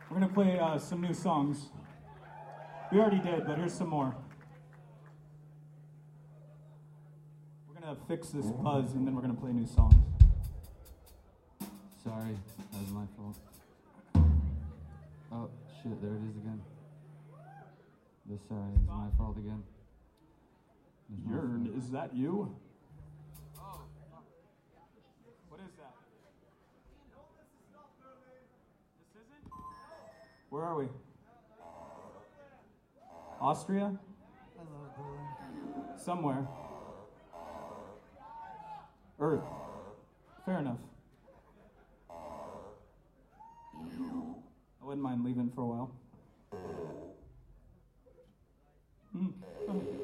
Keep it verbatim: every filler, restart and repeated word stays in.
We're gonna play uh, some new songs. We already did, but here's some more. We're gonna fix this buzz and then we're gonna play new songs. Sorry, that was my fault. Oh, shit, there it is again. This uh, is my fault again. Yern, is that you? Oh. What is that? This isn't? Where are we? Austria? Hello, Berlin. Somewhere. Earth. Fair enough. I wouldn't mind leaving for a while. Hmm. Oh.